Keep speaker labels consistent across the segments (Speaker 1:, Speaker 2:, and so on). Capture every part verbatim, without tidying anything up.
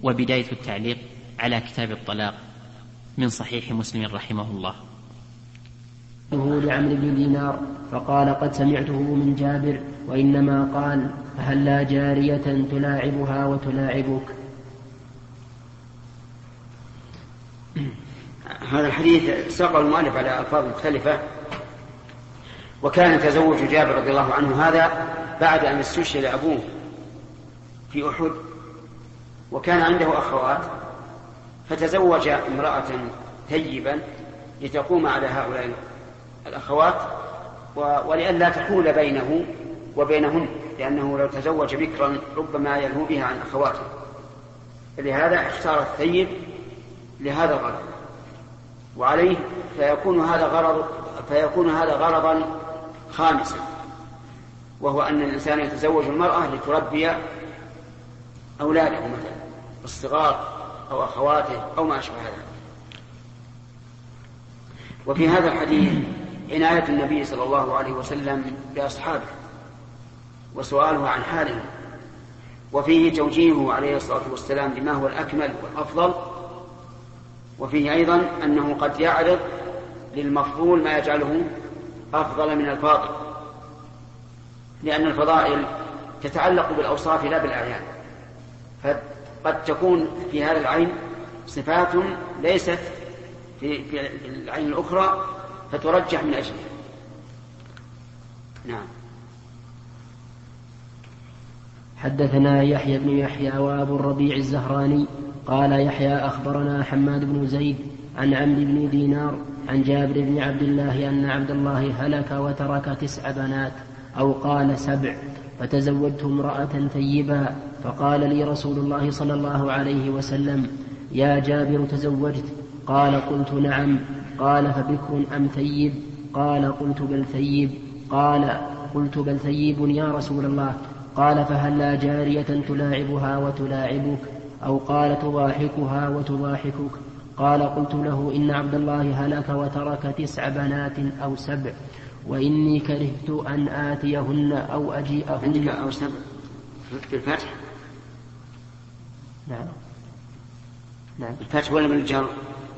Speaker 1: وبداية التعليق على كتاب الطلاق من صحيح مسلم رحمه الله.
Speaker 2: لعمرو بن دينار فقال قد سمعته من جابر وإنما قال فهل لا جارية تلاعبها وتلاعبك.
Speaker 3: هذا الحديث ساقه المؤلف على ألفاظ مختلفة. وكان تزوج جابر رضي الله عنه هذا بعد أن استشهد أبوه في أحد، وكان عنده أخوات، فتزوج امرأة ثيبا لتقوم على هؤلاء الأخوات ولئلا تحول بينه وبينهن، لأنه لو تزوج بكرا ربما يلهو بها عن أخواته، فلهذا اختار الثيب لهذا الغرض. وعليه فيكون هذا غرض فيكون هذا غرضا خامسا، وهو أن الإنسان يتزوج المرأة لتربي أولاده مثلا الصغار أو أخواته أو ما أشبه هذا. وفي هذا الحديث عناية النبي صلى الله عليه وسلم بأصحابه وسؤاله عن حالهم، وفيه توجيهه عليه الصلاة والسلام بما هو الأكمل والأفضل، وفيه أيضا أنه قد يعرض للمفضول ما يجعله أفضل من الفاضل، لأن الفضائل تتعلق بالأوصاف لا بالأعيان، فقد تكون في هذا العين صفات ليست في العين الأخرى فترجح من أجلها. نعم.
Speaker 2: حدثنا يحيى بن يحيى وأبو الربيع الزهراني قال يحيى أخبرنا حماد بن زيد عن عمرو بن دينار عن جابر بن عبد الله أن عبد الله هلك وترك تسع بنات أو قال سبع، فتزوجت امرأة ثيبا، فقال لي رسول الله صلى الله عليه وسلم يا جابر تزوجت؟ قال قلت نعم. قال فبكر أم ثيب؟ قال قلت بل ثيب. قال قلت بل ثيب يا رسول الله. قال فهل لا جارية تلاعبها وتلاعبك؟ أو قال تضاحكها وتضاحكك؟ قال قلت له إن عبد الله هلك وترك تسع بنات أو سبع، وإني كرهت أن آتيهن أو أجيئهن.
Speaker 3: عندك أو سبع بالفتح؟
Speaker 2: نعم نعم
Speaker 3: الفتح ولا من الجر؟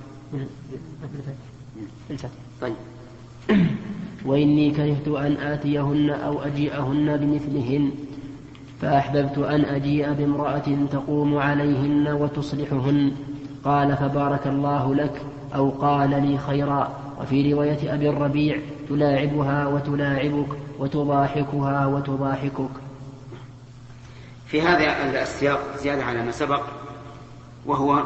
Speaker 2: بالفتح.
Speaker 3: طيب.
Speaker 2: وإني كرهت أن آتيهن أو أجيئهن بمثلهن، فأحببت أن أجيء بامرأة تقوم عليهن وتصلحهن. قال فبارك الله لك، أو قال لي خيرا. وفي رواية أبي الربيع تلاعبها وتلاعبك وتضاحكها وتضاحكك.
Speaker 3: في هذا السياق زيادة على ما سبق، وهو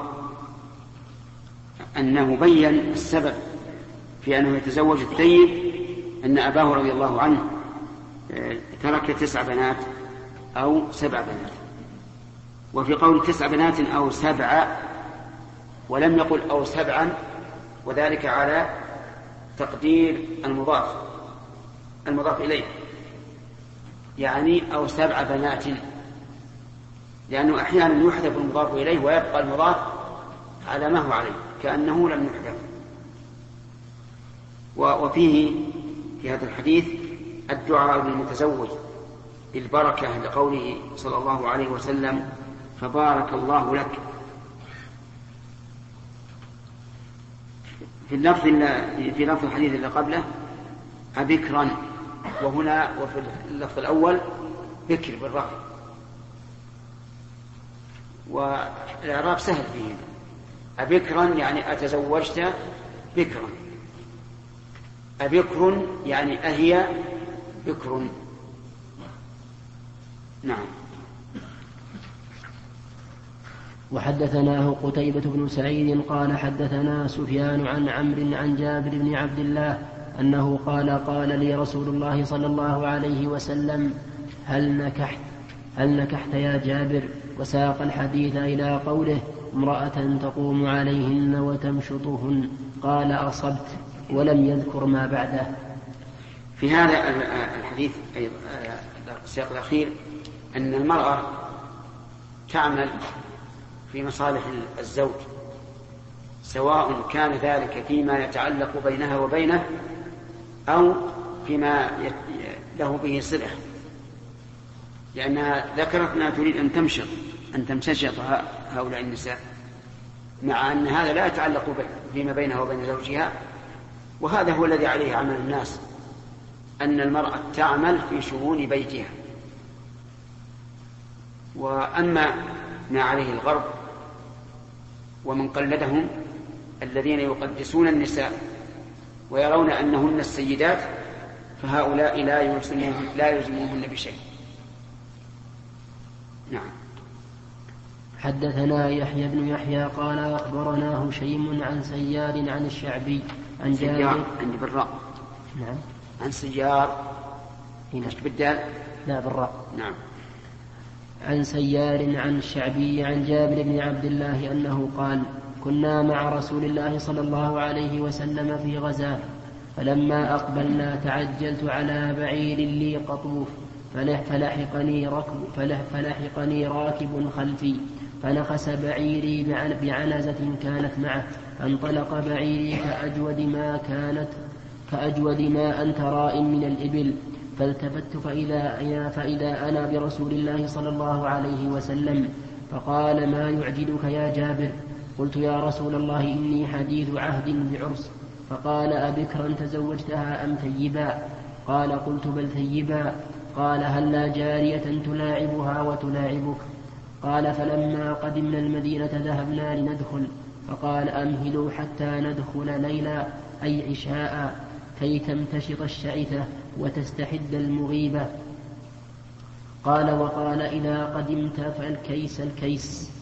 Speaker 3: أنه بين السبب في أنه يتزوج الثيب أن أباه رضي الله عنه ترك تسع بنات أو سبع بنات. وفي قول تسع بنات أو سبع ولم يقل أو سبعا، وذلك على تقدير المضاف المضاف إليه، يعني أو سبع بنات، لأنه أحيانا يحذف المضاف إليه ويبقى المضاف على ما هو عليه كأنه لم يحذف. وفيه في هذا الحديث الدعاء للمتزوج بالبركة لقوله صلى الله عليه وسلم فبارك الله لك. في اللفظ في لفظ الحديث اللي قبله أبكرا، وهنا وفي اللفظ الأول بكر بالرفع، والإعراب سهل فيه. أبكرا يعني أتزوجت بكرا، أبكر يعني أهي بكر. نعم.
Speaker 2: وحدثناه قتيبة بن سعيد قال حدثنا سفيان عن عمرو عن جابر بن عبد الله أنه قال قال لي رسول الله صلى الله عليه وسلم هل نكحت هل نكحت يا جابر؟ وساق الحديث إلى قوله امرأة تقوم عليهن وتمشطهن. قال أصبت، ولم يذكر ما بعده.
Speaker 3: في هذا الحديث أيضا السياق الأخير أن المرأة تعمل في مصالح الزوج، سواء كان ذلك فيما يتعلق بينها وبينه أو فيما له به صلة، لأنها ذكرت أنها تريد أن تمشط أن تمشط هؤلاء النساء، مع أن هذا لا يتعلق فيما بينها وبين زوجها، وهذا هو الذي عليه عمل الناس، أن المرأة تعمل في شؤون بيتها. وأما ما عليه الغرب ومن قلدهم الذين يقدسون النساء ويرون أنهن السيدات، فهؤلاء لا يلزموهن لا يلزموهن بشيء. نعم.
Speaker 2: حدثنا يحيى بن يحيى قال أخبرنا هشيم عن سيار عن الشعبي عن جابر
Speaker 3: عندي بالراء.
Speaker 2: نعم.
Speaker 3: عن سيار ايش بالدال؟
Speaker 2: لا بالراء.
Speaker 3: نعم.
Speaker 2: عن سيار عن الشعبي عن جابر بن عبد الله أنه قال: كنا مع رسول الله صلى الله عليه وسلم في غزاة، فلما أقبلنا تعجلت على بعير لي قطوف، فلحقني, ركب فلحقني راكب خلفي، فنخس بعيري بعنزة كانت معه، فانطلق بعيري كأجود ما كانت كأجود ما أنت راء من الإبل، فالتفت فإذا, فإذا أنا برسول الله صلى الله عليه وسلم، فقال: ما يعجلك يا جابر؟ قلت: يا رسول الله إني حديث عهد بعرس. فقال: أبكرا تزوجتها أم ثيبا؟ قال: قلت: بل ثيبا. قال: هل لا جارية تلاعبها وتلاعبك؟ قال: فلما قدمنا المدينة ذهبنا لندخل، فقال: أمهلوا حتى ندخل ليلا أي عشاء، كي تمتشط الشعثة وتستحد المغيبة. قال: وقال: إذا قدمت فالكيس الكيس.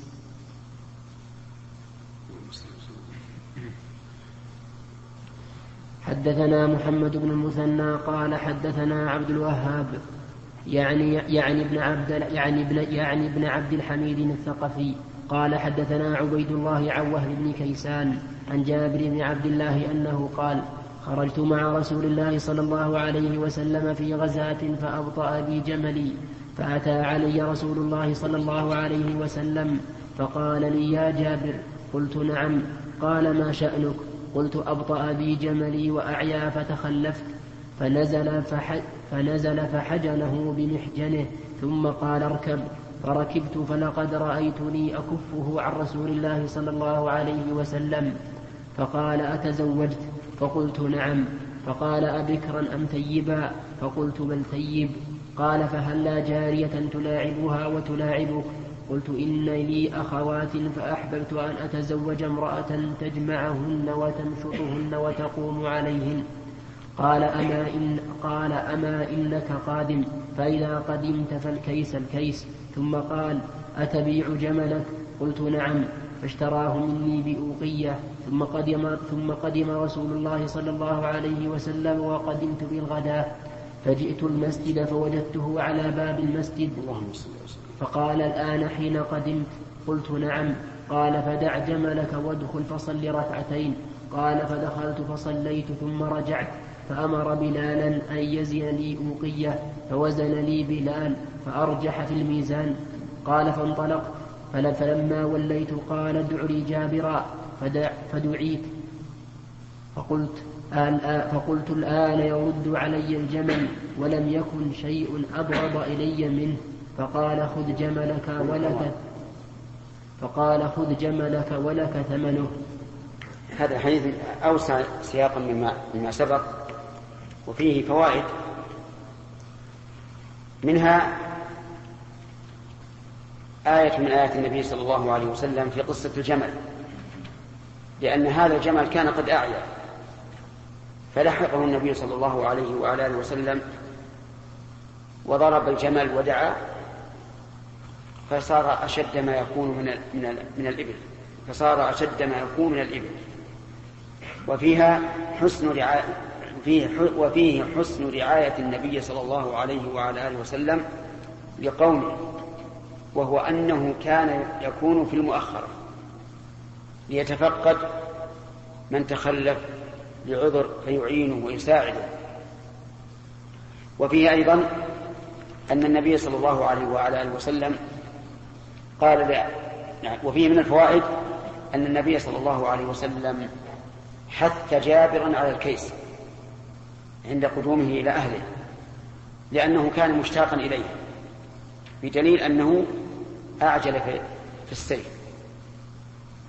Speaker 2: حدثنا محمد بن المثنى قال حدثنا عبد الوهاب يعني يعني ابن عبد يعني ابن يعني ابن عبد الحميد الثقفي قال حدثنا عبيد الله عن وهب بن كيسان عن جابر بن عبد الله أنه قال: خرجت مع رسول الله صلى الله عليه وسلم في غزاة فأبطأ بي جملي، فأتى علي رسول الله صلى الله عليه وسلم فقال لي: يا جابر؟ قلت: نعم. قال: ما شأنك؟ قلت: أبطأ بي جملي وأعيا فتخلفت، فنزل, فح فنزل فحجنه بمحجنه، ثم قال: اركب. فركبت، فلقد رأيتني أكفه عن رسول الله صلى الله عليه وسلم. فقال: أتزوجت؟ فقلت: نعم. فقال: أبكرا أم ثيبا؟ فقلت: بل ثيب. قال: فهل لا جارية تلاعبها وتلاعبك؟ قلت: إن لي أخوات فأحببت أن أتزوج امرأة تجمعهن وتمشطهن وتقوم عليهن. قال: أما, إن قال أما إنك قادم؟ فإذا قدمت فالكيس الكيس. ثم قال: أتبيع جملك؟ قلت: نعم. فاشتراه مني بأوقية. ثم قدم, ثم قدم رسول الله صلى الله عليه وسلم وقدمت بالغداة، فجئت المسجد فوجدته على باب المسجد، فقال: الآن حين قدمت؟ قلت: نعم. قال: فدع جملك وادخل فصل ركعتين. قال: فدخلت فصليت ثم رجعت، فأمر بلالا أن يزن لي أوقية، فوزن لي بلال فأرجح في الميزان. قال: فانطلقت، فلما وليت قال: ادع لي جابرا، فدع فدعيت، فقلت فقلت الآن يرد علي الجمل، ولم يكن شيء أبغض إلي منه. فقال: خذ جملك ولك فقال خذ جملك ولك ثمنه.
Speaker 3: هذا الحديث أوسع سياقا مما, مما سبق، وفيه فوائد، منها آية من آيات النبي صلى الله عليه وسلم في قصة الجمل، لأن هذا الجمل كان قد أعيا، فلحقه النبي صلى الله عليه وآله وسلم وضرب الجمل ودعا، فصار أشد ما يكون من من من الإبل فصار أشد ما يكون من الإبل وفيها حسن رعاية فيه وفيه حسن رعاية النبي صلى الله عليه وعلى آله وسلم لقومه، وهو أنه كان يكون في المؤخرة ليتفقد من تخلف لعذر فيعينه ويساعده. وفيه أيضا أن النبي صلى الله عليه وعلى آله وسلم قال لا. وفيه من الفوائد أن النبي صلى الله عليه وسلم حث جابرا على الكيس عند قدومه إلى أهله، لأنه كان مشتاقا إليه، بدليل أنه أعجل في السير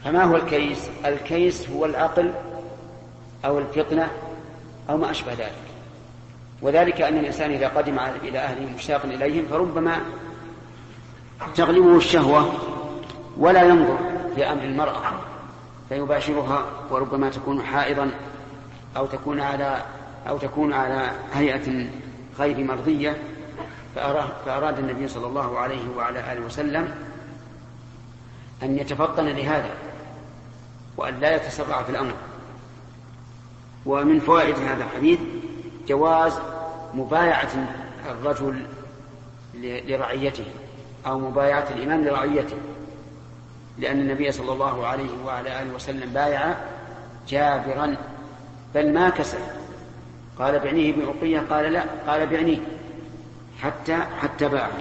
Speaker 3: فما هو الكيس؟ الكيس هو العقل أو الفطنة أو ما أشبه ذلك، وذلك أن الإنسان إذا قدم إلى أهله مشتاقا إليهم فربما تغلبه الشهوة ولا ينظر في أمر المرأة فيباشرها، وربما تكون حائضا أو تكون على أو تكون على هيئة غير مرضية، فأراد النبي صلى الله عليه وعلى آله وسلم أن يتفطن لهذا وأن لا يتسرع في الأمر. ومن فوائد هذا الحديث جواز مبايعة الرجل لرعيته أو مبايعة الإمام لرعيته، لأن النبي صلى الله عليه وعلى آله وسلم بايع جابرا بل ما كسر، قال بعنيه بعقية، قال لا، قال بعنيه حتى حتى باعه.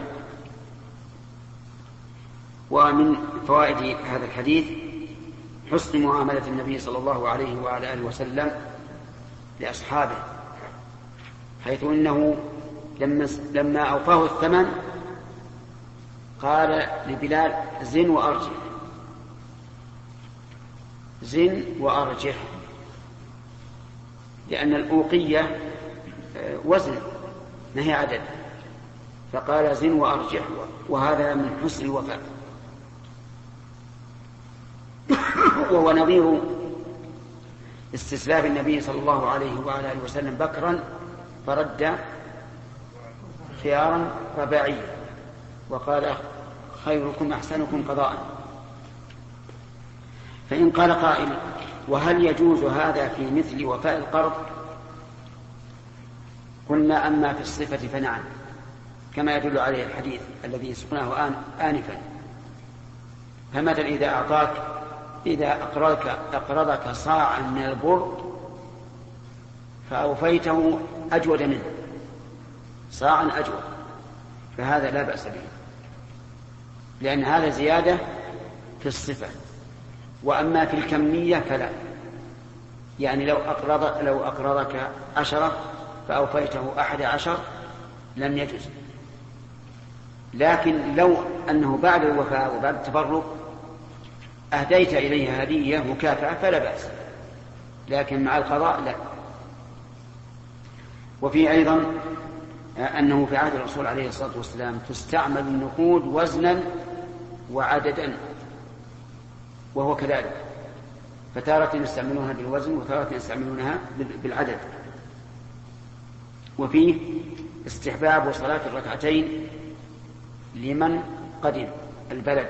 Speaker 3: ومن فوائد هذا الحديث حسن معاملة النبي صلى الله عليه وعلى آله وسلم لأصحابه، حيث إنه لما, لما أوفاه الثمن قال لبلال زن وأرجح، زن وأرجح، لأن الأوقية وزن ما هي عدد، فقال زن وأرجح، وهذا من حسن الوفاء. وهو نظير استسلاف النبي صلى الله عليه وعلى آله وسلم بكرا فرد خيارا رباعيا وقال خيركم أحسنكم قضاء. فإن قال قائل وهل يجوز هذا في مثل وفاء القرض؟ قلنا أما في الصفة فنعم، كما يدل عليه الحديث الذي سقناه آن آنفا. فمثل إذا أعطاك إذا أقرضك, أقرضك صاعا من البر فأوفيته أجود منه، صاعا أجود، فهذا لا بأس به، لأن هذا زيادة في الصفة. وأما في الكمية فلا، يعني لو أقرض لو أقرضك عشرة فأوفيته أحد عشر لم يجوز، لكن لو أنه بعد الوفاء وبعد التفرق أهديت إليها هدية مكافأة فلا بأس، لكن مع القضاء لا. وفي أيضا أنه في عهد الرسول عليه الصلاة والسلام تستعمل النقود وزنا وعددا، وهو كذلك، فتارة يستعملونها بالوزن وتارة يستعملونها بالعدد. وفيه استحباب صلاة الركعتين لمن قدم البلد،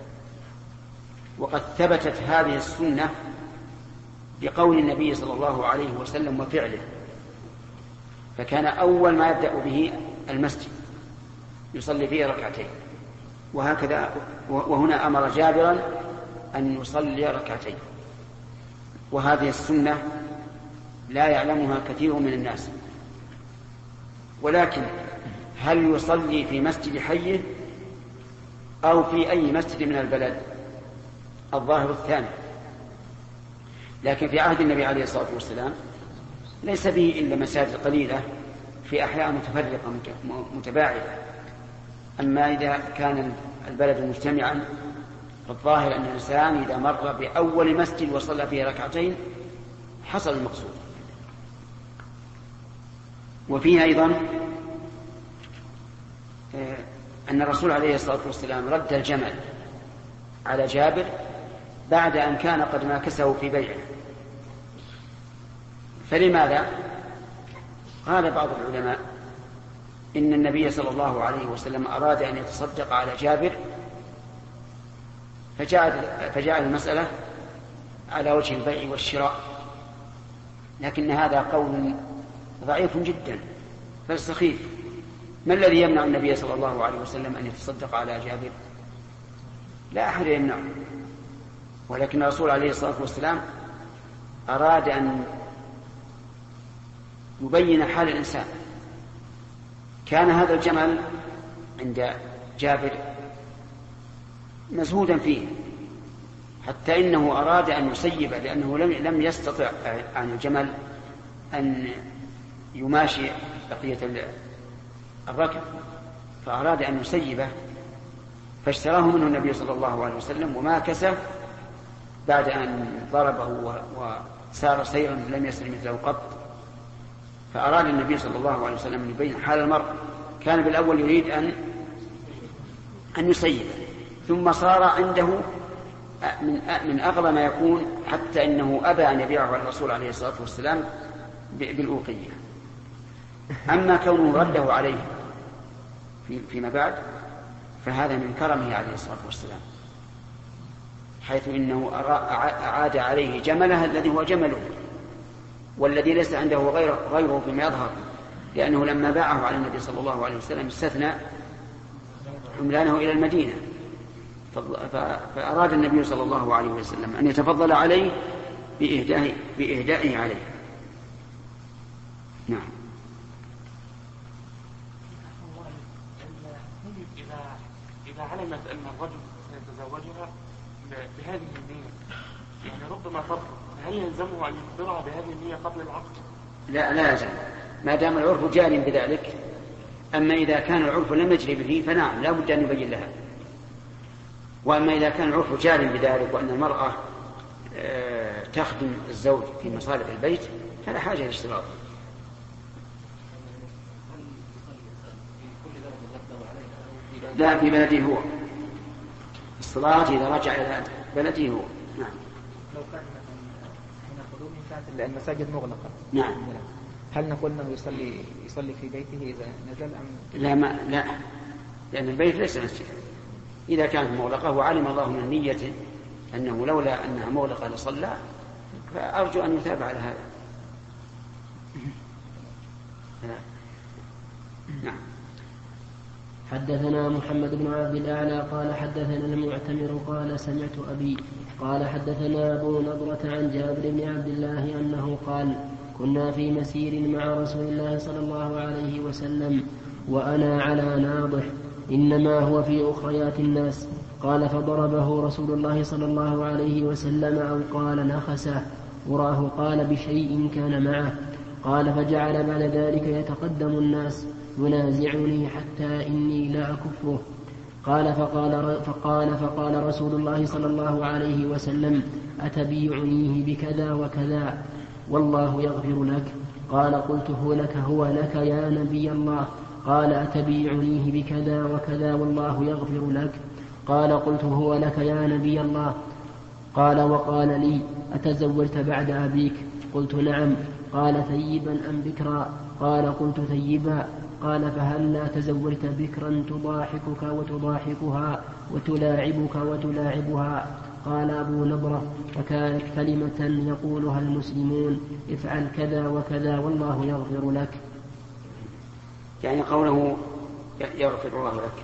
Speaker 3: وقد ثبتت هذه السنة بقول النبي صلى الله عليه وسلم وفعله، فكان أول ما يبدأ به المسجد يصلي فيه ركعتين، وهكذا وهنا أمر جابرا أن يصلي ركعتين، وهذه السنة لا يعلمها كثير من الناس. ولكن هل يصلي في مسجد حيه أو في أي مسجد من البلد؟ الظاهر الثاني، لكن في عهد النبي عليه الصلاة والسلام ليس به إلا مساجد قليلة في أحياء متفرقة متباعدة. أما إذا كان البلد مجتمعا فالظاهر أن الإنسان إذا مر بأول مسجد وصلى فيه ركعتين حصل المقصود. وفيه أيضا أن الرسول عليه الصلاة والسلام رد الجمل على جابر بعد أن كان قد ناكسه في بيعه. فلماذا؟ قال بعض العلماء إن النبي صلى الله عليه وسلم أراد أن يتصدق على جابر فجعل, فجعل المسألة على وجه البيع والشراء، لكن هذا قول ضعيف جدا فالسخيف. ما الذي يمنع النبي صلى الله عليه وسلم أن يتصدق على جابر؟ لا أحد يمنعه، ولكن الرسول عليه الصلاة والسلام أراد أن يبين حال الإنسان. كان هذا الجمل عند جابر مزهودا فيه حتى إنه أراد أن يسيبه، لأنه لم يستطع عن الجمل أن يماشي بقية الركب، فأراد أن يسيبه فاشتراه منه النبي صلى الله عليه وسلم وما كسه بعد أن ضربه وسار سيرا لم يسر مثله قط. فأراد النبي صلى الله عليه وسلم أن يبين حال المرء. كان بالأول يريد أن أن يسيب، ثم صار عنده من من أغلى ما يكون، حتى إنه أبى أن يبيعه على الرسول عليه الصلاة والسلام بالأوقية. أما كونه رده عليه فيما بعد فهذا من كرمه عليه الصلاة والسلام، حيث إنه أعاد عليه جمله الذي هو جمله، والذي ليس عنده غير غيره فيما يظهر، لأنه لما باعه على النبي صلى الله عليه وسلم استثنى حملانه إلى المدينة، فأراد النبي صلى الله عليه وسلم أن يتفضل عليه بإهدائه, بإهدائه عليه. نعم.
Speaker 4: إذا علمت أن الرجل سيتزوجها بهذه النية، يعني ربما ترفض، هل يلزمه أن يخبرها بهذه النية قبل العقد؟
Speaker 3: لا لا يلزم، ما دام العرف جاري بذلك. أما إذا كان العرف لم يجري به فنعم لا بد أن يبين لها. وأما إذا كان العرف جاري بذلك وأن المرأة تخدم الزوج في مصالح البيت فلا حاجة للاشتراط. لا، في بلده هو الصلاة إذا رجع إلى بلده هو. نعم.
Speaker 5: لو كان هنا قدوم كانت المساجد مغلقة،
Speaker 3: نعم،
Speaker 5: هل نقول أنه يصلي يصلي في بيته إذا نزل أم؟
Speaker 3: لا ما لا، لأن البيت ليس مسجدا. إذا كانت مغلقة وعلم الله من نيته أنه لولا أنها مغلقة لصلى، فأرجو أن يتابع على هذا. نعم.
Speaker 2: حدثنا محمد بن عبد الأعلى قال حدثنا المعتمر قال سمعت أبي قال حدثنا أبو نضرة عن جابر بن عبد الله أنه قال كنا في مسير مع رسول الله صلى الله عليه وسلم وأنا على ناضح إنما هو في أخريات الناس. قال فضربه رسول الله صلى الله عليه وسلم أو قال نخسه، وراه قال بشيء كان معه. قال فجعل بعد ذلك يتقدم الناس ينازعني حتى إني لا أكفه. قال فقال, فقال فقال رسول الله صلى الله عليه وسلم أتبيعنيه بكذا وكذا والله يغفر لك؟ قال قلت هو لك هو لك يا نبي الله. قال أتبيعنيه بكذا وكذا والله يغفر لك؟ قال قلت هو لك يا نبي الله. قال وقال لي أتزوجت بعد أبيك؟ قلت نعم. قال ثيبا أم بكرا؟ قال قلت ثيبا. قال فهل لا تزوجت بكرا تضاحكك وتضاحكها وتلاعبك وتلاعبها؟ قال أبو نضرة فكانت كلمة يقولها المسلمون افعل كذا وكذا والله يغفر لك،
Speaker 3: يعني قوله يغفر الله لك.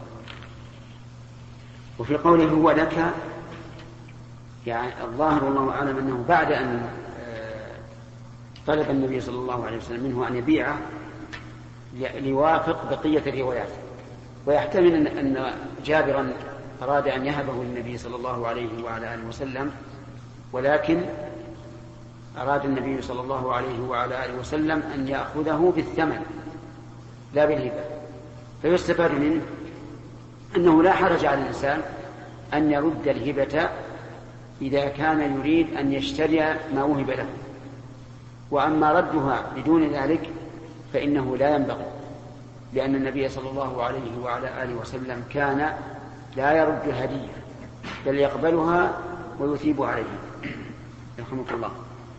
Speaker 3: وفي قوله هو لك يعني الظاهر والله أعلم أنه بعد أن طلب النبي صلى الله عليه وسلم منه أن يبيعه ليوافق بقية الروايات. ويحتمل أن جابرا أراد أن يهبه للنبي صلى الله عليه وعلى آله وسلم، ولكن أراد النبي صلى الله عليه وعلى آله وسلم أن يأخذه بالثمن لا بالهبة. فيستفاد منه أنه لا حرج على الإنسان أن يرد الهبة إذا كان يريد أن يشتري ما وهب له. وأما ردها بدون ذلك فإنه لا ينبغي، لأن النبي صلى الله عليه وعلى آله وسلم كان لا يرد الهدية بل يقبلها ويثيب عليها. يرحمك الله.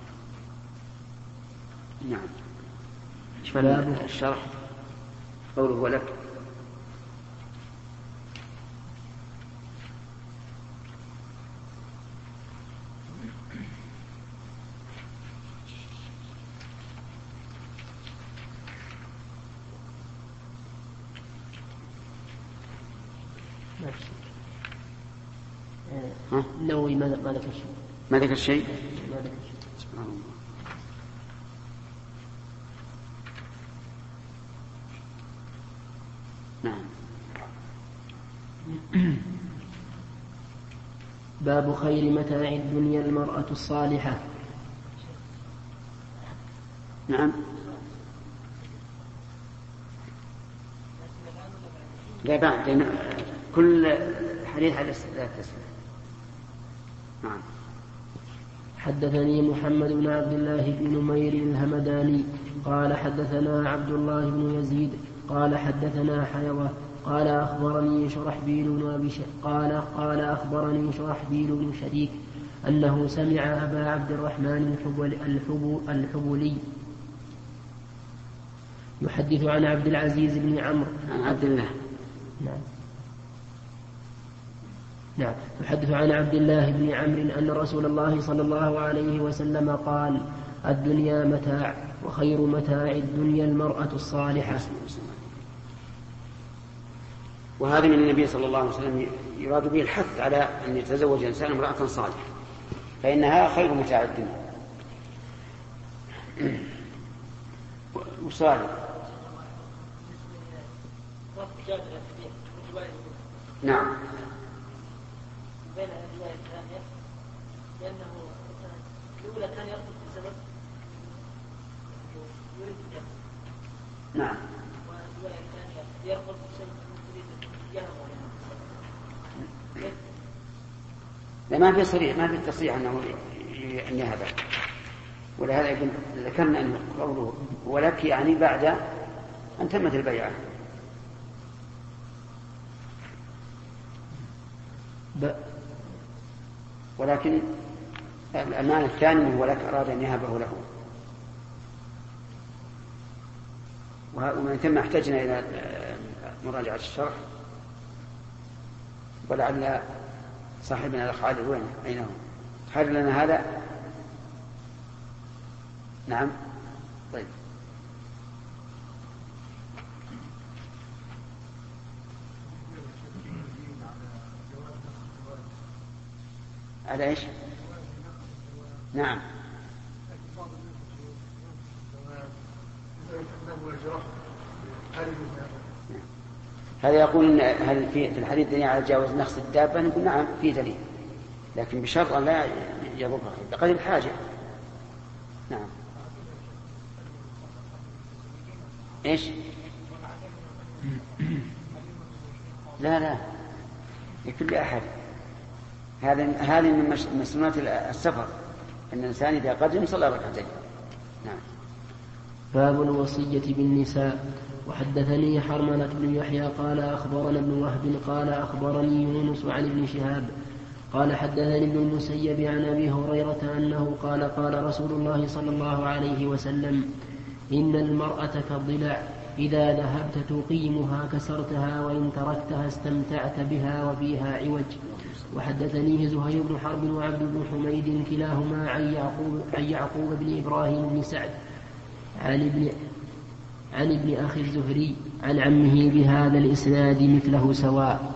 Speaker 3: نعم. باب الشرح قوله هو لك.
Speaker 2: النووي ما ذكر شيء.
Speaker 3: ما ذكر شيء؟
Speaker 2: ما ذكر شيء.
Speaker 3: سبحان الله. نعم.
Speaker 2: باب خير متاع الدنيا المرأة الصالحة.
Speaker 3: نعم. لا بعد كل حديث على لا تسمع. نعم.
Speaker 2: حدثني محمد بن عبد الله بن نمير الهمداني قال حدثنا عبد الله بن يزيد قال حدثنا حيوة قال أخبرني شرحبيل بن أبي ش... قال قال أخبرني شرحبيل بن شريك أنه سمع أبا عبد الرحمن الحبل... الحب... الحبلي يحدث عن عبد العزيز بن عمرو
Speaker 3: عن عبد الله
Speaker 2: نعم نعم يحدث عن عبد الله بن عمرو أن رسول الله صلى الله عليه وسلم قال الدنيا متاع وخير متاع الدنيا المرأة الصالحة.
Speaker 3: وهذا من النبي صلى الله عليه وسلم يراد به الحث على أن يتزوج الإنسان امرأة صالحة فإنها خير متاع الدنيا. وصالح نعم
Speaker 6: بين الرواية الثانية لأنه الأولى كان يرفض بسبب يريد الجنة
Speaker 3: نعم
Speaker 6: والرواية الثانية يرفض بسبب يريد الجنة
Speaker 3: لا ما في صريح ما في تصريح أنه أن يهب ولهذا يقول ذكرنا أن قوله ولك يعني بعد أن تمت البيعة ولكن الأمان الثاني ولك أراد أن يهبه له. ومن ثم احتجنا إلى مراجعة الشرح ولعل صاحبنا الأخ علي وين أين هو حر لنا هذا. نعم طيب على ايش؟ نعم هذا يقول هل في الحديث دليل على جواز نخس الدابة؟ نقول نعم في دليل لكن بشرط أن لا يضرها بقدر الحاجة. نعم ايش؟ لا لا لكل أحد. هذا هذه من مسنونات السفر أن الإنسان إذا قدم صلى ركعتين. نعم.
Speaker 2: باب الوصية بالنساء. وحدثني حرملة بن يحيى قال أخبرنا ابن وهب قال أخبرني يونس عن ابن شهاب قال حدثني ابن المسيب عن أبي هريرة أنه قال قال رسول الله صلى الله عليه وسلم إن المرأة كالضلع إذا ذهبت تقيمها كسرتها وإن تركتها استمتعت بها وفيها عوج. وحدثنيه زهير بن حرب وعبد بن حميد كلاهما عن يعقوب, عن يعقوب بن إبراهيم بن سعد عن ابن, عن ابن أخي الزهري عن عمه بهذا الإسناد مثله سواء.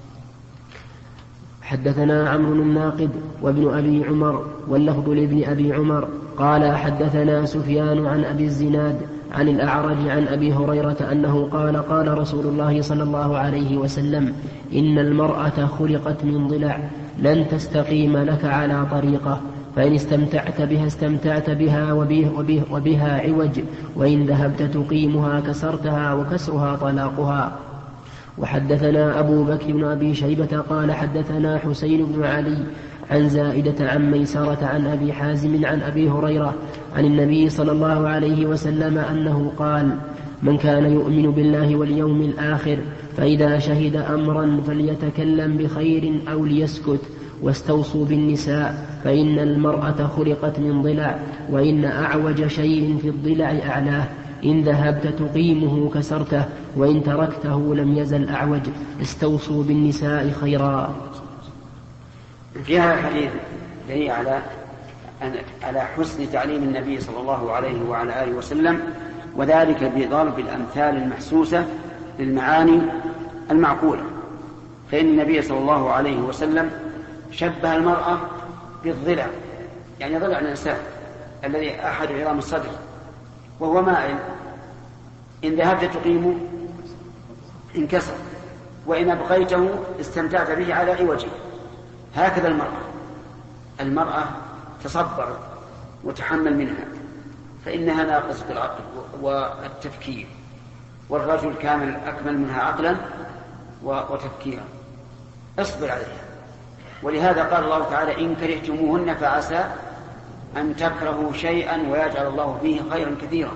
Speaker 2: حدثنا عمرو الناقد وابن أبي عمر واللفظ لابن أبي عمر قال حدثنا سفيان عن أبي الزناد عن الأعرج عن أبي هريرة أنه قال قال رسول الله صلى الله عليه وسلم إن المرأة خلقت من ضلع لن تستقيم لك على طريقة فإن استمتعت بها استمتعت بها وبه وبه وبها عوج وإن ذهبت تقيمها كسرتها وكسرها طلاقها. وحدثنا أبو بكر بن أبي شيبة قال حدثنا حسين بن علي عن زائدة عن ميسرة عن أبي حازم عن أبي هريرة عن النبي صلى الله عليه وسلم أنه قال من كان يؤمن بالله واليوم الآخر فإذا شهد أمرا فليتكلم بخير أو ليسكت واستوصوا بالنساء فإن المرأة خلقت من ضلع وإن أعوج شيء في الضلع أعلاه إن ذهبت تقيمه كسرته وإن تركته لم يزل أعوج استوصوا بالنساء خيرا.
Speaker 3: في هذا الحديث دليل على على حسن تعليم النبي صلى الله عليه وعلى آله وسلم وذلك بضرب الأمثال المحسوسة للمعاني المعقولة. فإن النبي صلى الله عليه وسلم شبه المرأة بالضلع يعني ضلع الإنسان الذي أحد عظام الصدر وهو مائل إن ذهبت تقيمه انكسر وإن أبقيته استمتعت به على عوجه. هكذا المرأة المرأة تصبر وتحمل منها فإنها ناقصة العقل والتفكير والرجل كامل أكمل منها عقلا وتفكيرا اصبر عليها. ولهذا قال الله تعالى إن كرهتموهن فعسى أن تكرهوا شيئا ويجعل الله فيه خيرا كثيرا،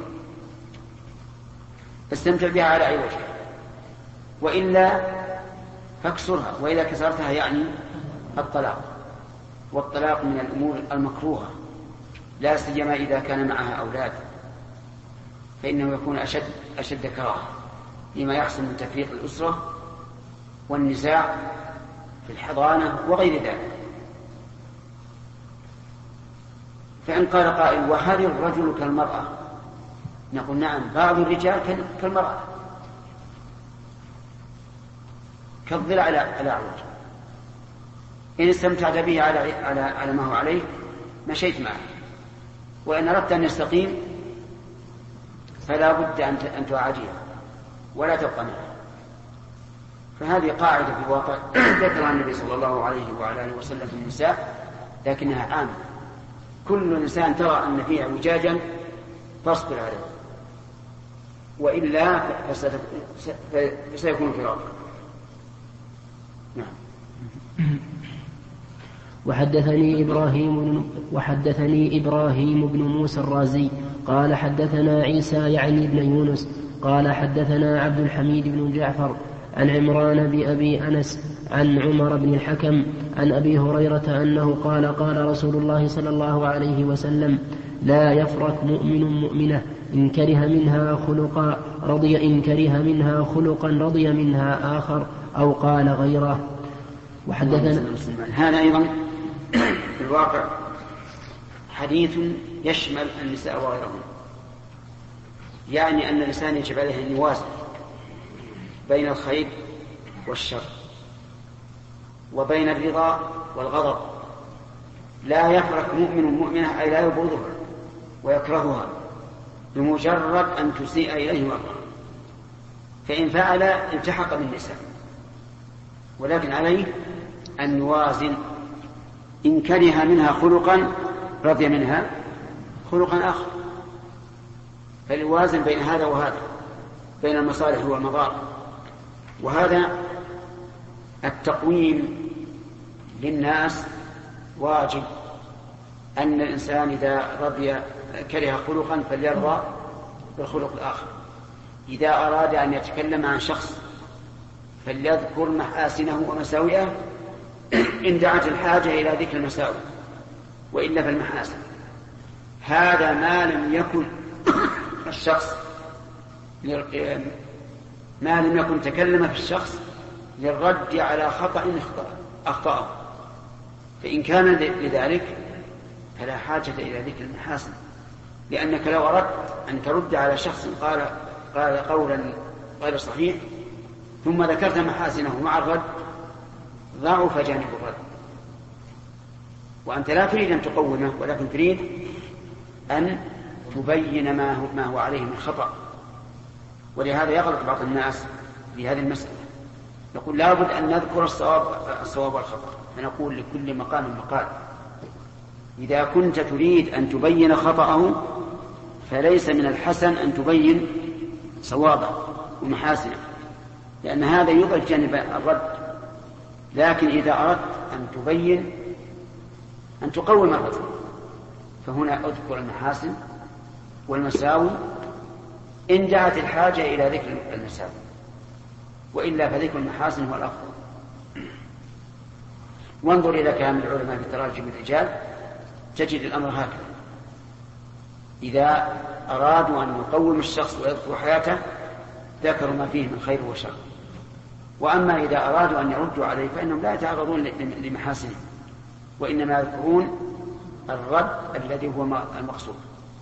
Speaker 3: استمتع بها على أي وجه، وإلا فاكسرها، وإذا كسرتها يعني الطلاق. والطلاق من الأمور المكروهة، لا سيما إذا كان معها أولاد، فإنه يكون أشد, أشد كراهة لما يحصل من تفريق الأسرة والنزاع في الحضانة وغير ذلك. فإن قال قائل: وهل الرجل كالمرأة؟ نقول: نعم، بعض الرجال كالمرأة، كالضلع على عوج. إن استمتعت به على, على, على ما هو عليه مشيت معه، وإن أردت أن يستقيم فلا بد أن تعاديها ولا تبقى معه. فهذه قاعدة في الواقع ذكرها النبي صلى الله عليه وعلى آله وسلم في النساء، لكنها عامة. كل إنسان ترى أن فيه اعوجاجا فاصبر عليه، وإلا فسيكون فراق. نعم.
Speaker 2: وحدثني إبراهيم وحدثني إبراهيم بن موسى الرازي قال حدثنا عيسى يعني بن يونس قال حدثنا عبد الحميد بن جعفر عن عمران بأبي أنس عن عمر بن الحكم عن أبي هريرة أنه قال قال رسول الله صلى الله عليه وسلم: لا يفرق مؤمن مؤمنة إن كره منها خلقا رضي إن كره منها خلقا رضي منها آخر، أو قال غيره. وحدثنا
Speaker 3: هذا أيضا في الواقع حديث يشمل النساء وغيرهم، يعني أن الإنسان يجب عليه أن يوازن بين الخير والشر وبين الرضا والغضب. لا يفرق مؤمن مؤمنة، أي لا يبغضها ويكرهها بمجرد أن تسيء إليه مرة، فإن فعل التحق بالنساء، ولكن عليه أن يوازن. إن كره منها خلقا رضي منها خلقا آخر، فليوازن بين هذا وهذا، بين المصالح والمضار. وهذا التقويم للناس واجب، أن الإنسان إذا رضي كره خلقا فليرضى بالخلق الآخر. إذا أراد أن يتكلم عن شخص فليذكر محاسنه ومساوئه إن دعت الحاجة إلى ذكر المساوئ، وإلا فالمحاسن. هذا ما لم يكن الشخص ما لم يكن تكلم في الشخص للرد على خطأ أخطأه، فإن كان لذلك فلا حاجة إلى ذكر المحاسن، لأنك لو أردت أن ترد على شخص قال قال قولا غير صحيح ثم ذكرت محاسنه مع الرد ضعف جانب الرد، وأنت لا تريد أن تقومه، ولكن تريد أن تبين ما هو, ما هو عليه من خطأ. ولهذا يغلط بعض الناس في هذه المسألة، نقول لابد أن نذكر الصواب, الصواب والخطأ، فنقول لكل مقام مقال. إذا كنت تريد أن تبين خطأه فليس من الحسن أن تبين صوابه ومحاسنه، لأن هذا يضعف جانب الرد. لكن إذا أردت أن تبين أن تقوم الرجل فهنا أذكر المحاسن والمساوي إن دعت الحاجة إلى ذكر المساوي، وإلا فذكر المحاسن هو الأفضل. وانظر إلى كلام العلماء في تراجم الرجال تجد الأمر هكذا: إذا أرادوا أن يقوم الشخص ويذكروا حياته ذكروا ما فيه من خير وشر، وأما إذا أرادوا أن يردوا عليه فإنهم لا يتعرضون لمحاسنه، وإنما يذكرون الرد الذي هو المقصود.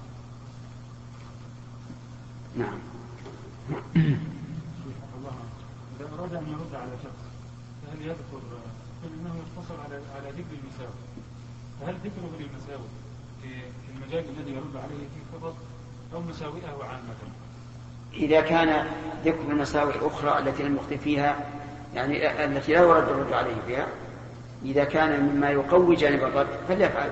Speaker 3: نعم.
Speaker 7: إذا أراد أن يرد على شخص فهل يذكر أنه يقتصر على على ذكر المساوئ؟ فهل ذكره للمساوئ في المجال الذي يرد عليه فيه فقط أو مساوئه عامة؟
Speaker 3: إذا كان ذكر المساوئ الأخرى التي لم يخطئ فيها، يعني التي لا يرد الرد عليه فيها، إذا كان مما يقوي جانب الرد فليفعل،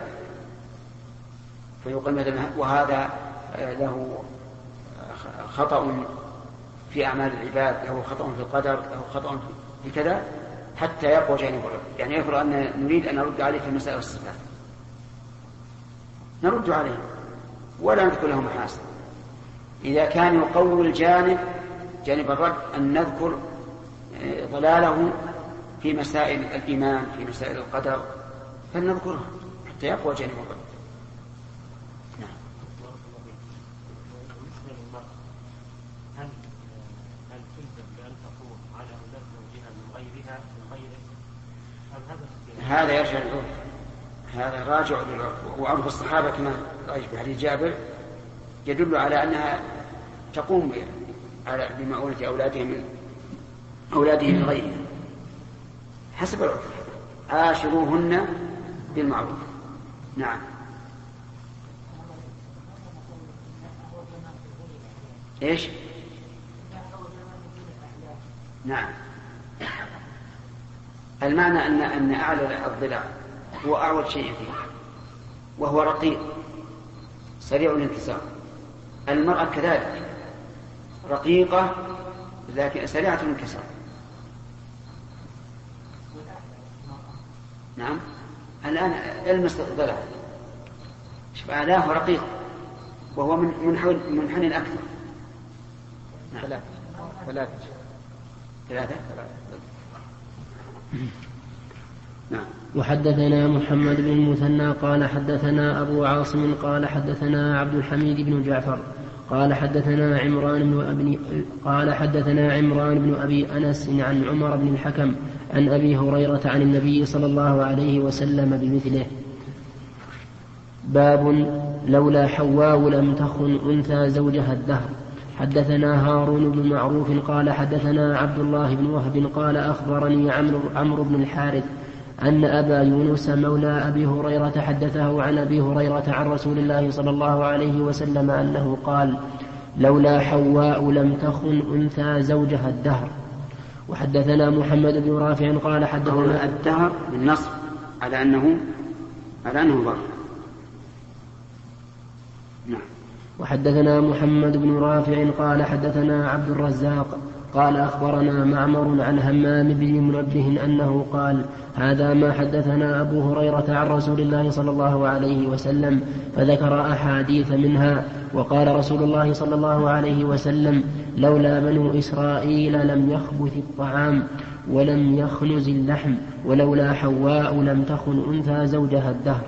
Speaker 3: فيقول مثلا وهذا له خطأ في أعمال العباد، له خطأ في القدر، له خطأ في كذا، حتى يقوى جانب الرد. يعني يفرض أن نريد أن نرد عليه في مسائل الصفات، نرد عليهم ولا نذكر لهم محاسن. إذا كان يقوي الجانب جانب الرد أن نذكر ضلاله في مسائل الإيمان في مسائل القدر فلنذكرها حتى يقوى جانب الرد. نعم.
Speaker 8: هل هل تلزم بأن تقوم على أولاد زوجها من غيرها من غيره؟
Speaker 3: هذا يرجع للعرف، هذا راجع للعرف، وعرف الصحابة كما رأيت بحديث جابر يدل على أنها تقوم على بمؤونة أولادها من أولادهم من غيرها حسب العرف. عاشروهن بالمعروف. نعم. إيش؟ نعم. المعنى أن أن أعلى الضلع هو أعوج شيء فيه وهو رقيق سريع الانكسار. المرأة كذلك رقيقة لكن سريعة الانكسار. نعم. الآن المس الضلع شوف أعلاه رقيق وهو من منحنى أكثر. نعم.
Speaker 5: ثلاثة ثلاثة
Speaker 3: ثلاثة نعم.
Speaker 2: وحدثنا محمد بن المثنى قال حدثنا أبو عاصم قال حدثنا عبد الحميد بن جعفر قال حدثنا عمران بن أبي قال حدثنا عمران بن أبي أنس عن عمر بن الحكم عن أبي هريرة عن النبي صلى الله عليه وسلم بمثله. باب لولا حواء لم تخن أنثى زوجها الدهر. حدثنا هارون بن معروف قال حدثنا عبد الله بن وهب قال أخبرني عمرو عمرو بن الحارث أن أبا يونس مولى أبي هريرة حدثه عن أبي هريرة عن رسول الله صلى الله عليه وسلم أنه قال لولا حواء لم تخن أنثى زوجها الدهر. وحدثنا محمد بن رافع قال حدثنا
Speaker 3: الدهر بالنصب على أنه على أنه ضر. نعم.
Speaker 2: وحدثنا محمد بن رافع قال حدثنا عبد الرزاق قال أخبرنا معمر عن همام بن منبه أنه قال هذا ما حدثنا أبو هريرة عن رسول الله صلى الله عليه وسلم فذكر أحاديث منها. وقال رسول الله صلى الله عليه وسلم لولا بنو إسرائيل لم يخبث الطعام ولم يخنز اللحم ولولا حواء لم تخن أنثى زوجها الدهر.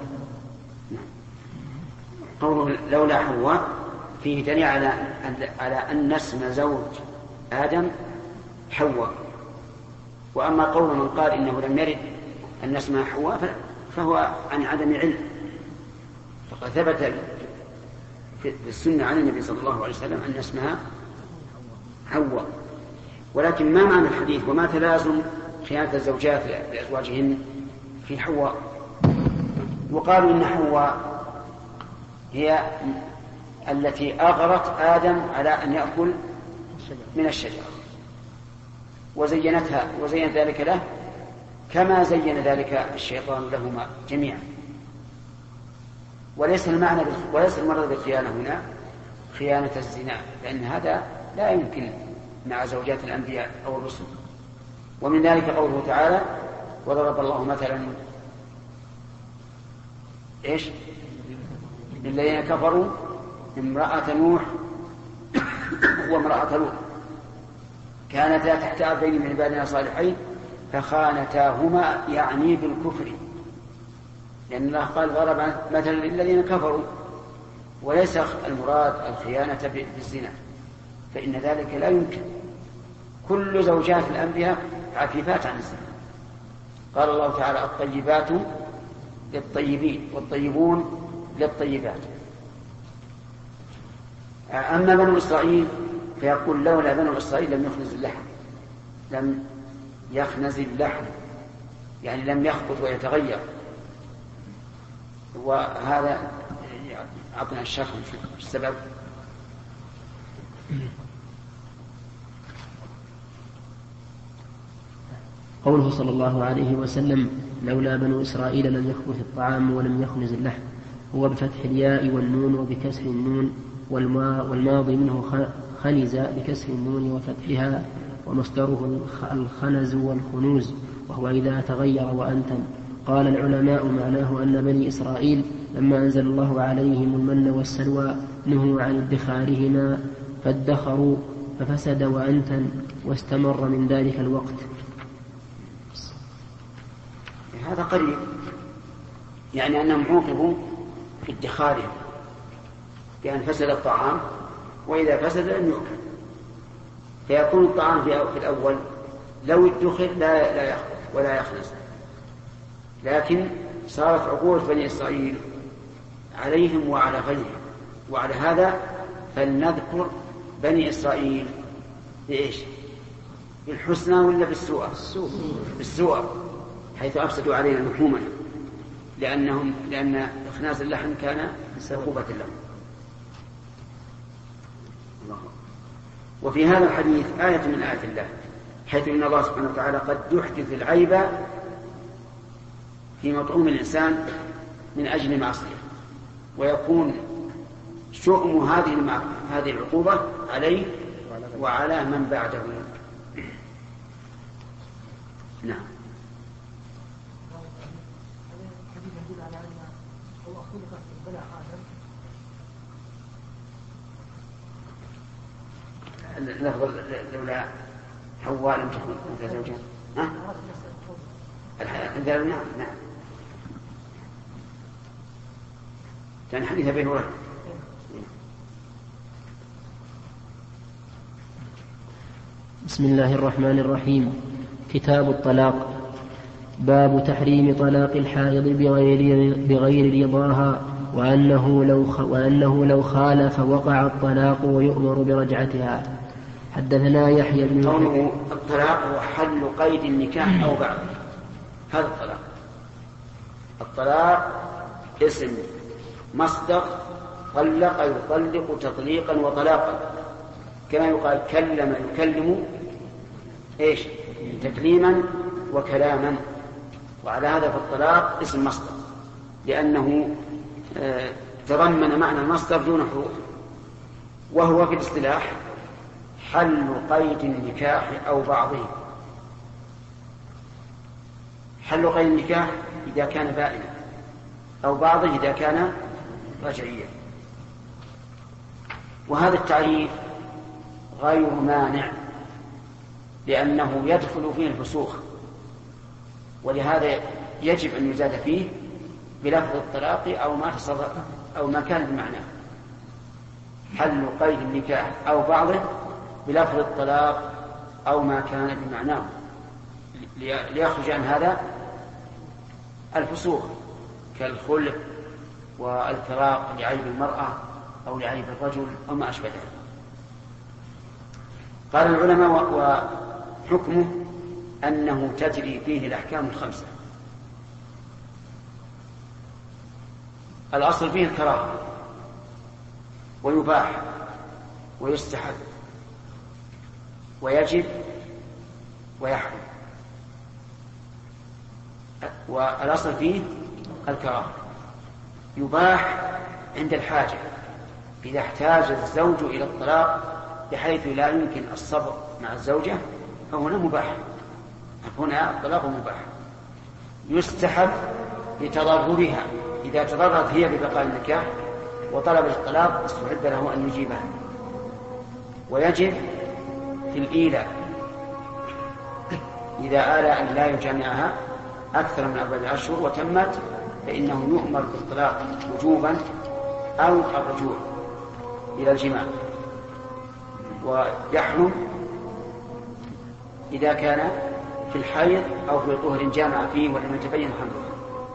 Speaker 3: قوله لولا حواء فيه دليل على على أن اسم زوج آدم حواء. وأما قول من قال إنه لم يرد أن اسمها حواء فهو عن عدم علم. فقد ثبت في السنة عن النبي صلى الله عليه وسلم أن اسمها حواء. ولكن ما معنى الحديث وما تلازم خيانة الزوجات لأزواجهن في حواء؟ وقالوا إن حواء هي التي أغرت آدم على أن يأكل من الشجرة وزينتها وزين ذلك له كما زين ذلك الشيطان لهما جميعا. وليس المعنى وليس المرض بالخيانة هنا خيانة الزنا، لأن هذا لا يمكن مع زوجات الأنبياء أو الرسل. ومن ذلك قوله تعالى وضرب الله مثلا إيش للذين كفروا امرأة نوح وامرأة لوط كانتا تحت عبدين من عبادنا صالحين فخانتاهما يعني بالكفر، لأن الله قال ضرب مثلا للذين كفروا وليس المراد الخيانة بالزنا، فإن ذلك لا يمكن. كل زوجات الأنبياء عفيفات عن الزنا. قال الله تعالى الطيبات للطيبين والطيبون للطيبات. أما بنو إسرائيل فيقول لولا بنو إسرائيل لم يخنز اللحم لم يخنز اللحم يعني لم يخبط ويتغير. وهذا أعطنا الشرح السبب.
Speaker 2: قوله صلى الله عليه وسلم لولا بنو إسرائيل لم يخبث الطعام ولم يخنز اللحم هو بفتح الياء والنون وبكسر النون والماضي منه خنز بكسر النون وفتحها ومصدره الخنز والخنوز وهو إذا تغير وأنتن قال العلماء معناه أن بني إسرائيل لما أنزل الله عليهم المن والسلوى نهوا عن ادخارهما فادخروا ففسد وأنتن واستمر من ذلك الوقت.
Speaker 3: هذا قريب، يعني أنهم عوقبوا في ادخارهم بأن فسد الطعام، وإذا فسد لم يؤكل، فيكون الطعام في الأول لو ادخر لا, لا يخلص ولا يخلص، لكن صارت عقوبة بني إسرائيل عليهم وعلى غيرهم. وعلى هذا فلنذكر بني إسرائيل بإيش؟ بالحسنى ولا بالسوء؟ بالسوء، حيث أفسدوا علينا لحومنا، لأنهم لأن إخناس اللحم كان عقوبة لهم. وفي هذا الحديث آية من آيات الله، حيث إن الله سبحانه وتعالى قد يحدث العيب في مطعوم الإنسان من أجل معصية، ويكون شؤم هذه هذه العقوبة عليه وعلى من بعده. نعم. اللفظ لولا حواء لم تكن أنت زوجها. ها؟ الحياة. نعم نعم. كان حديث أبي هريرة.
Speaker 2: بسم الله الرحمن الرحيم. كتاب الطلاق. باب تحريم طلاق الحائض بغير, بغير رضاها، وأنه لو, وأنه لو خالف وقع الطلاق ويؤمر برجعتها. حدثنا يحيى بن
Speaker 3: قوله الطلاق هو حل قيد النكاح أو بعد، هذا الطلاق. الطلاق اسم مصدر طلق يطلق تطليقا وطلاقا، كما يقال كلم يكلم ايش؟ تكليما وكلاما. وعلى هذا فالطلاق اسم مصدر، لأنه آه تضمن معنى المصدر دون حروف، وهو في الاصطلاح حل قيد النكاح أو بعضه. حل قيد النكاح إذا كان بائنا، أو بعضه إذا كان رجعيا. وهذا التعريف غير مانع، لأنه يدخل فيه الفسوخ، ولهذا يجب أن يزاد فيه بلفظ الطلاق أو ما تصدر أو ما كان بمعناه. حل قيد النكاح أو بعضه بلفظ الطلاق أو ما كان بمعناه، ليخرج عن هذا الفسوخ كالخلع والفراق لعيب المرأة أو لعيب الرجل أو ما أشبه ذلك. قال العلماء وحكمه أنه تجري فيه الأحكام الخمسة. الأصل فيه الكراهة، ويباح ويستحب ويجب ويحرم. والأصل فيه الكراهة. يباح عند الحاجة، إذا احتاج الزوج إلى الطلاق بحيث لا يمكن الصبر مع الزوجة فهنا مباح، هنا الطلاق مباح. يستحب لتضررها، إذا تضررت هي ببقاء النكاح وطلب الطلاق استحب له أن يجيبها. ويجب في الإيلاء، إذا آل أن لا يجامعها أكثر من أربعة أشهر وتمت فإنه يؤمر بالطلاق وجوبا أو الرجوع إلى الجماع. ويحرم إذا كان في الحيض أو في طهر جامع فيه ولم يتبين حمله.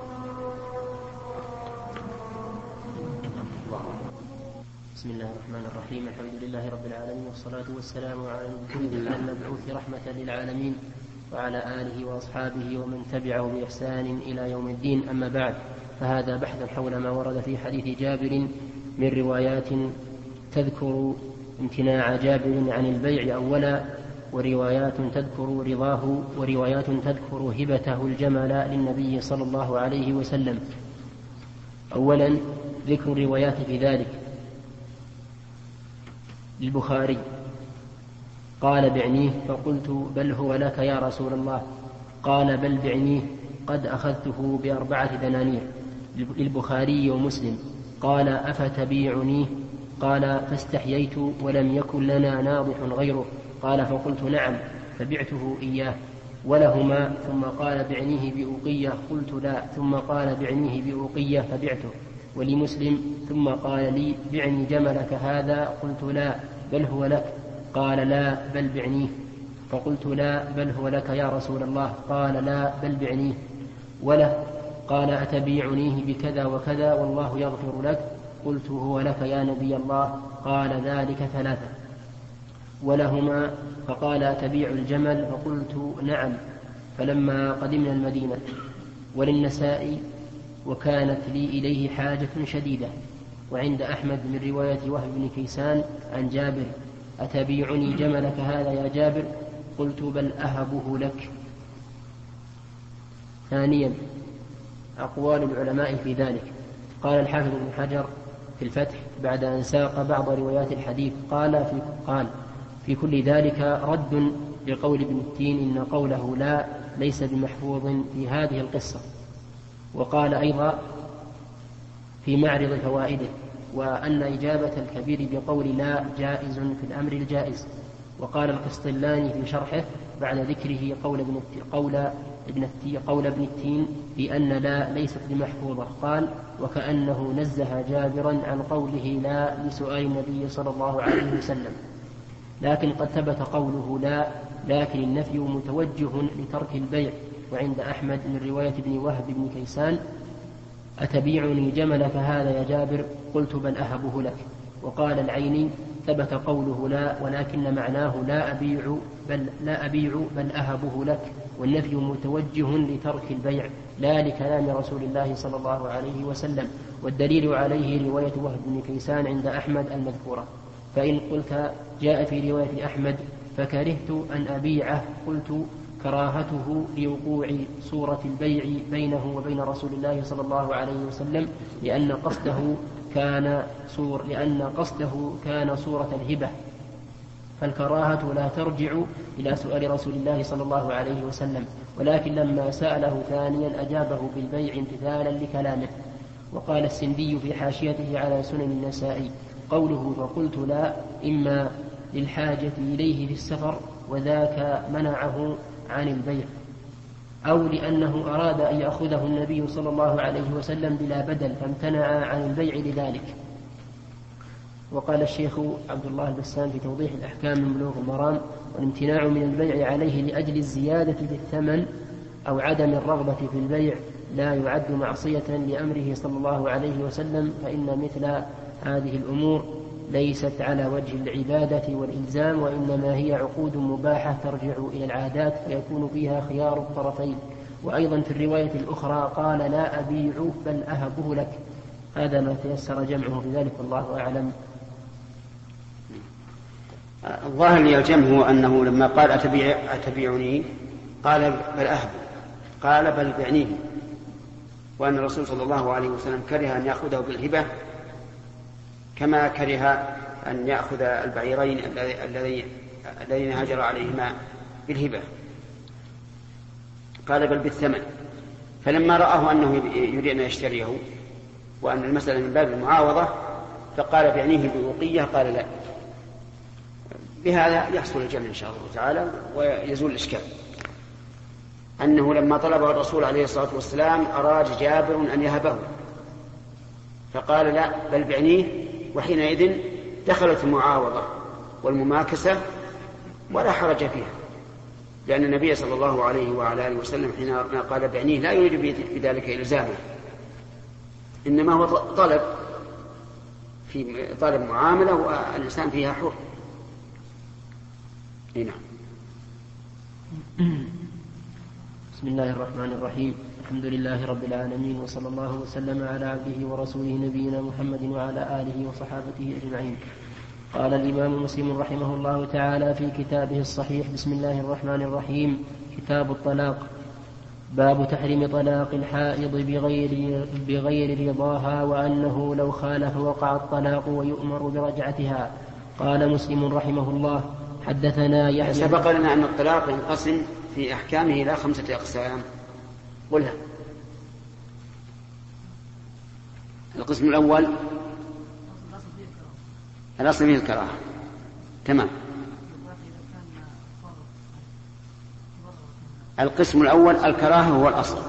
Speaker 2: بسم الله الرحمن الرحيم. الحمد لله رب العالمين، والصلاة والسلام على المبعوث رحمة للعالمين وعلى آله وأصحابه ومن تبعه بإحسان إلى يوم الدين. أما بعد، فهذا بحث حول ما ورد في حديث جابر من روايات تذكر امتناع جابر عن البيع أولا، وروايات تذكر رضاه، وروايات تذكر هبته الجمل للنبي صلى الله عليه وسلم. أولا ذكر الروايات في ذلك. للبخاري قال بعنيه، فقلت بل هو لك يا رسول الله، قال بل بعنيه، قد أخذته بأربعة دنانير. للبخاري ومسلم. قال أفتبيعنيه؟ قال فاستحييت ولم يكن لنا ناضح غيره. قال فقلت نعم فبعته إياه. ولهما ثم قال بعنيه بأوقية قلت لا ثم قال بعنيه بأوقية فبعته. ولمسلم ثم قال لي بعني جملك هذا قلت لا بل هو لك. قال لا بل بعنيه. فقلت لا بل هو لك يا رسول الله. قال لا بل بعنيه. وله قال أتبيعنيه بكذا وكذا والله يغفر لك. قلت هو لك يا نبي الله. قال ذلك ثلاثة. ولهما فقال أتبيع الجمل؟ فقلت نعم. فلما قدمنا المدينة. وللنسائي وكانت لي إليه حاجة شديدة. وعند أحمد من رواية وهب بن كيسان عن جابر أتبيعني جملك هذا يا جابر؟ قلت بل أهبه لك. ثانيا أقوال العلماء في ذلك. قال الحافظ ابن حجر في الفتح بعد أن ساق بعض روايات الحديث قال في, قال في كل ذلك رد لقول ابن التين إن قوله لا ليس بمحفوظ في هذه القصة. وقال أيضا في معرض فوائده وأن إجابة الكبير بقول لا جائز في الأمر الجائز. وقال القسطلاني في شرحه بعد ذكره قول ابن قول ابن قول ابن التين بأن لا ليست بمحفوظة قال وكأنه نزه جابرا عن قوله لا لسؤال النبي صلى الله عليه وسلم. لكن قد ثبت قوله لا لكن النفي متوجه لترك البيع. وعند أحمد من رواية ابن وهب بن كيسان أتبيعني جملك هذا يا جابر؟ قلت بل أهبه لك. وقال العيني ثبت قوله لا ولكن معناه لا أبيع بل, لا أبيع بل أهبه لك. والنفي متوجه لترك البيع لا لكلام رسول الله صلى الله عليه وسلم. والدليل عليه رواية وهب بن كيسان عند أحمد المذكورة. فإن قلت جاء في رواية أحمد فكرهت أن أبيعه قلت كراهته لوقوع صورة البيع بينه وبين رسول الله صلى الله عليه وسلم لأن قصده كان صور لأن قصده كان صورة الهبة. فالكراهة لا ترجع إلى سؤال رسول الله صلى الله عليه وسلم. ولكن لما سأله ثانيا أجابه بالبيع امتثالا لكلامه. وقال السندي في حاشيته على سنن النسائي قوله فقلت لا إما للحاجة إليه في السفر وذاك منعه عن البيع أو لأنه أراد أن يأخذه النبي صلى الله عليه وسلم بلا بدل فامتنع عن البيع لذلك. وقال الشيخ عبد الله البسام في توضيح الأحكام من بلوغ المرام والامتناع من البيع عليه لأجل الزيادة في الثمن أو عدم الرغبة في البيع لا يعد معصية لأمره صلى الله عليه وسلم. فإن مثل هذه الأمور ليست على وجه العبادة والإلزام وإنما هي عقود مباحة ترجع إلى العادات فيكون فيها خيار الطرفين. وأيضا في الرواية الأخرى قال لا أبيع بل أهبه لك. هذا ما تيسر جمعه في ذلك والله أعلم.
Speaker 3: الظاهر يلجمه هو أنه لما قال أتبيع أتبيعني قال بل أهب قال بل بعنيه. وأن الرسول صلى الله عليه وسلم كره أن يأخذه بالهبة كما كره أن يأخذ البعيرين الذين هاجر عليهما بالهبة. قال بل بالثمن. فلما رآه أنه يريد أن يشتريه وأن المسألة من باب المعاوضة فقال بعنيه بوقية قال لا. بهذا يحصل الجمع إن شاء الله تعالى ويزول الإشكال. أنه لما طلبه الرسول عليه الصلاة والسلام أراد جابر أن يهبه فقال لا بل بعنيه. وحينئذ دخلت المعاوضة والمماكسة ولا حرج فيها لأن النبي صلى الله عليه وعلى آله وسلم حين قال بعنيه لا يريد بذلك إلزامه إنما هو طلب في طالب معاملة والإنسان فيها حر. نعم.
Speaker 2: بسم الله الرحمن الرحيم. الحمد لله رب العالمين وصلى الله وسلم على عبده ورسوله نبينا محمد وعلى آله وصحابته أجمعين. قال الإمام مسلم رحمه الله تعالى في كتابه الصحيح بسم الله الرحمن الرحيم كتاب الطلاق. باب تحريم طلاق الحائض بغير, بغير رضاها وأنه لو خالف وقع الطلاق ويؤمر برجعتها. قال مسلم رحمه الله حدثنا يحيى.
Speaker 3: سبق لنا أن الطلاق ينقسم في أحكامه إلى خمسة أقسام. قلها. القسم الأول الأصل فيه الكراهة. تمام. القسم الأول الكراهة هو الأصل.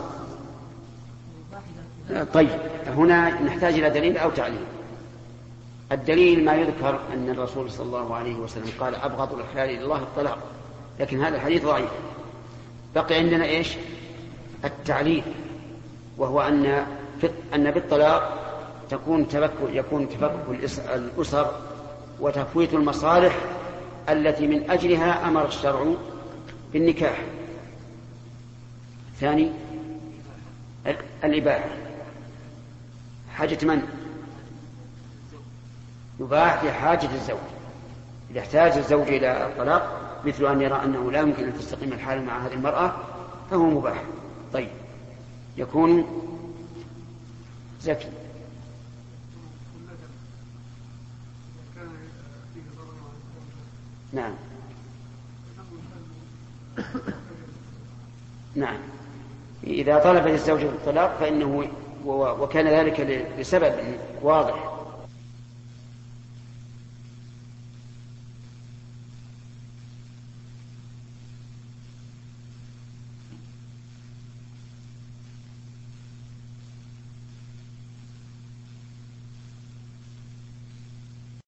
Speaker 3: طيب هنا نحتاج إلى دليل أو تعليل. الدليل ما يذكر أن الرسول صلى الله عليه وسلم قال أبغض الحلال إلى الله الطلاق، لكن هذا الحديث ضعيف. بقي عندنا إيش؟ التعليل، وهو أن أن بالطلاق تكون تفكك يكون تفكك الأسر وتفويت المصالح التي من أجلها أمر الشرع بالنكاح. ثاني الإباحة. حاجة من؟ يباح لحاجة الزوج. إذا احتاج الزوج إلى الطلاق مثل أن يرى أنه لا يمكن أن تستقيم الحال مع هذه المرأة فهو مباح. طيب يكون زكي. نعم نعم. إذا طلبت الزوجة الطلاق فإنه وكان ذلك لسبب واضح